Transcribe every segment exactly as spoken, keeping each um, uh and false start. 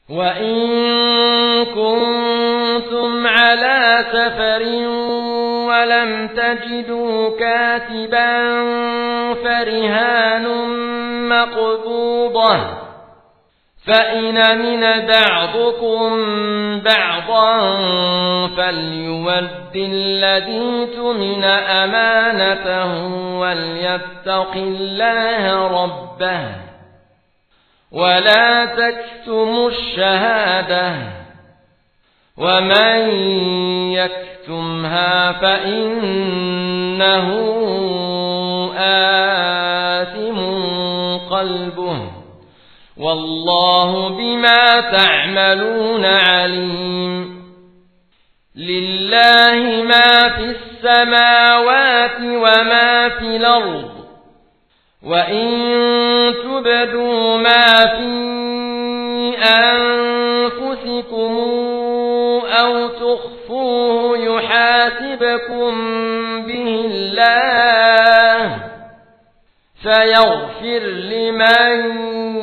وإن كنتم على سفر ولم تجدوا كاتبا فرهان مقبوضة فإن من بعضكم بعضا فليؤد الذي اؤتمن أمانته وليتق الله ربه ولا تكتموا الشهادة ومن يكتمها فإنه آثم قلبه والله بما تعملون عليم. لله ما في السماوات وما في الأرض وإن تبدوا ما في أنفسكم أو تخفوه يحاسبكم به الله فيغفر لمن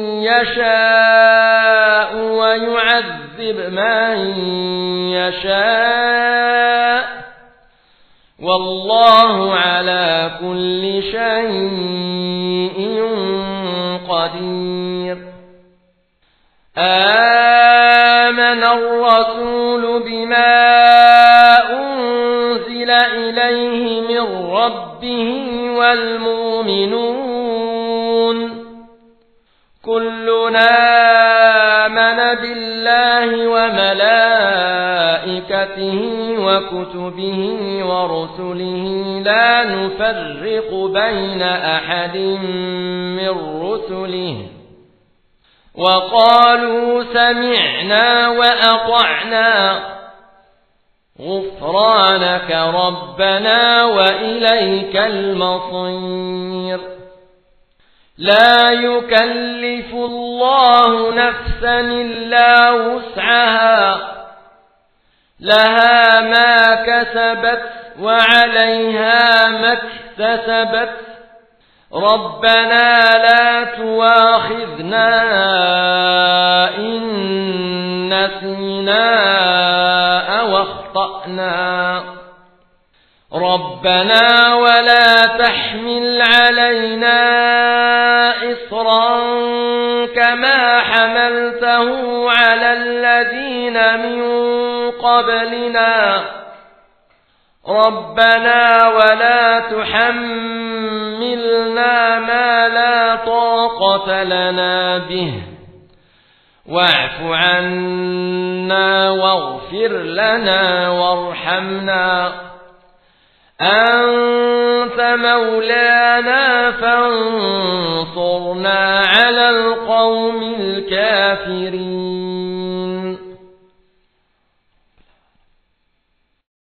يشاء ويعذب من يشاء والله على كل شيء قدير. آمن الرسول بما أنزل إليه من ربه والمؤمنون كلنا آمن بالله وملائكته وكتبه ورسله لا نفرق بين أحد من رسله وقالوا سمعنا وأطعنا غفرانك ربنا وإليك المصير. لا يكلف الله نفسا إلا وسعها لها ما كسبت وعليها ما اكتسبت ربنا لا تواخذنا إن نسينا أو أخطأنا ربنا ولا تحمل علينا إصرا كما حملته على الذين من قبلنا ربنا ولا تحملنا ما لا طاقة لنا به واعف عنا واغفر لنا وارحمنا أنت مولانا فانصرنا على القوم الكافرين.